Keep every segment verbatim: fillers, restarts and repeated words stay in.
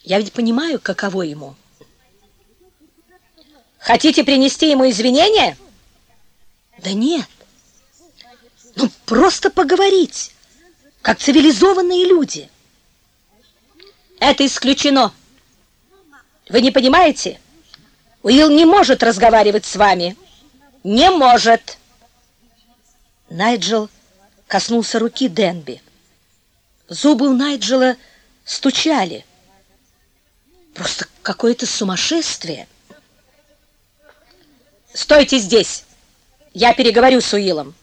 Я ведь понимаю, каково ему. Хотите принести ему извинения? Да нет. Ну, просто поговорить, как цивилизованные люди. Это исключено. Вы не понимаете? Уилл не может разговаривать с вами. Не может. Найджел коснулся руки Денби. Зубы у Найджела стучали. Просто какое-то сумасшествие. Стойте здесь. Я переговорю с Уиллом.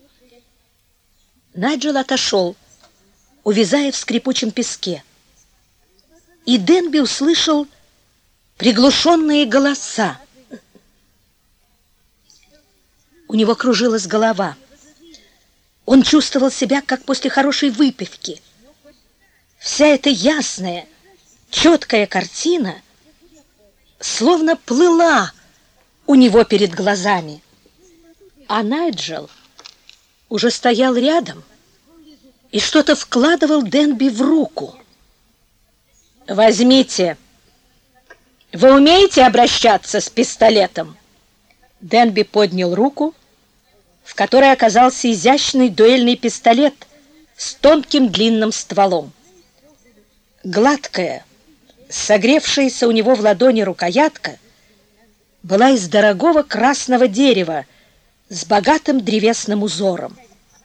Найджел отошел, увязая в скрипучем песке. И Денби услышал приглушенные голоса. У него кружилась голова. Он чувствовал себя, как после хорошей выпивки. Вся эта ясная, четкая картина словно плыла у него перед глазами. А Найджел уже стоял рядом и что-то вкладывал Денби в руку. «Возьмите. Вы умеете обращаться с пистолетом?» Денби поднял руку, в которой оказался изящный дуэльный пистолет с тонким длинным стволом. Гладкая, согревшаяся у него в ладони рукоятка была из дорогого красного дерева с богатым древесным узором.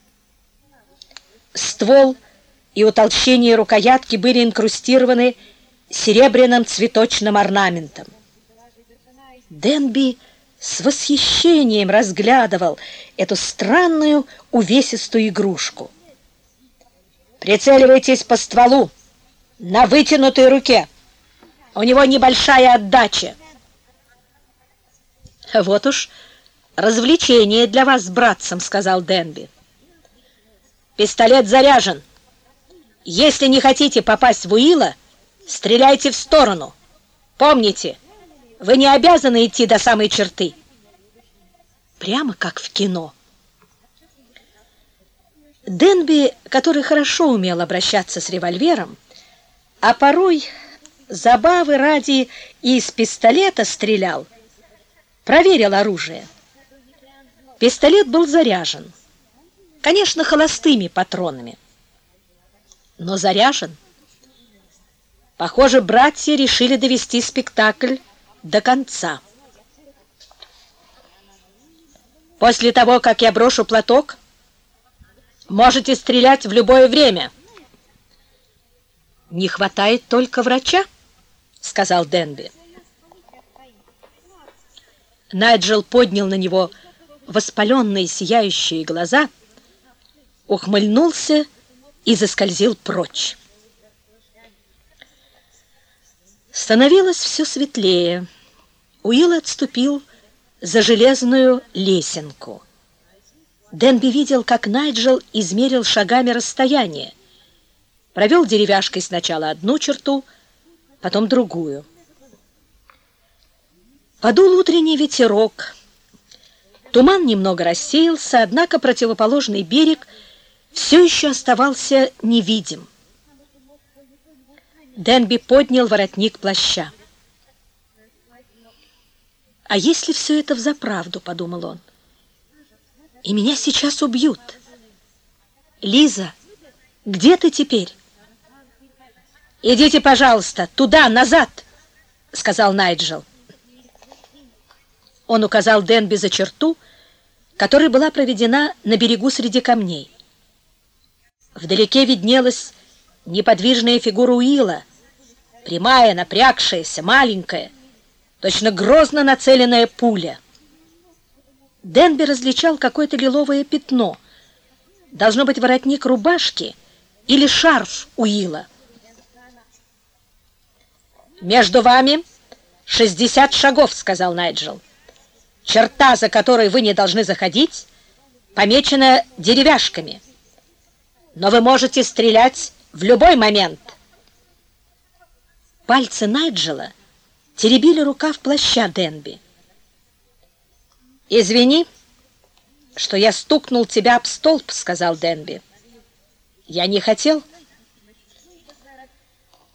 Ствол и утолщение рукоятки были инкрустированы серебряным цветочным орнаментом. Денби с восхищением разглядывал эту странную увесистую игрушку. «Прицеливайтесь по стволу на вытянутой руке. У него небольшая отдача». «Вот уж развлечение для вас с братцем», — сказал Денби. «Пистолет заряжен. Если не хотите попасть в Уилла, стреляйте в сторону. Помните, вы не обязаны идти до самой черты». Прямо как в кино. Денби, который хорошо умел обращаться с револьвером, а порой забавы ради и из пистолета стрелял, проверил оружие. Пистолет был заряжен. Конечно, холостыми патронами, но заряжен. Похоже, братья решили довести спектакль до конца. «После того, как я брошу платок, можете стрелять в любое время». «Не хватает только врача», — сказал Денби. Найджел поднял на него воспаленные сияющие глаза, ухмыльнулся и заскользил прочь. Становилось все светлее. Уилл отступил за железную лесенку. Денби видел, как Найджел измерил шагами расстояние, провел деревяшкой сначала одну черту, потом другую. Подул утренний ветерок. Туман немного рассеялся, однако противоположный берег все еще оставался невидим. Денби поднял воротник плаща. «А если все это взаправду?» — подумал он. «И меня сейчас убьют. Лиза, где ты теперь?» «Идите, пожалуйста, туда, назад!» — сказал Найджел. Он указал Денби за черту, которая была проведена на берегу среди камней. Вдалеке виднелась неподвижная фигура Уилла, прямая, напрягшаяся, маленькая, точно грозно нацеленная пуля. Денби различал какое-то лиловое пятно. Должно быть воротник рубашки или шарф Уилла. «Между вами шестьдесят шагов», — сказал Найджел. «Черта, за которой вы не должны заходить, помечена деревяшками. Но вы можете стрелять в любой момент». Пальцы Найджела теребили рукав плаща Денби. «Извини, что я стукнул тебя об столб», — сказал Денби. «Я не хотел».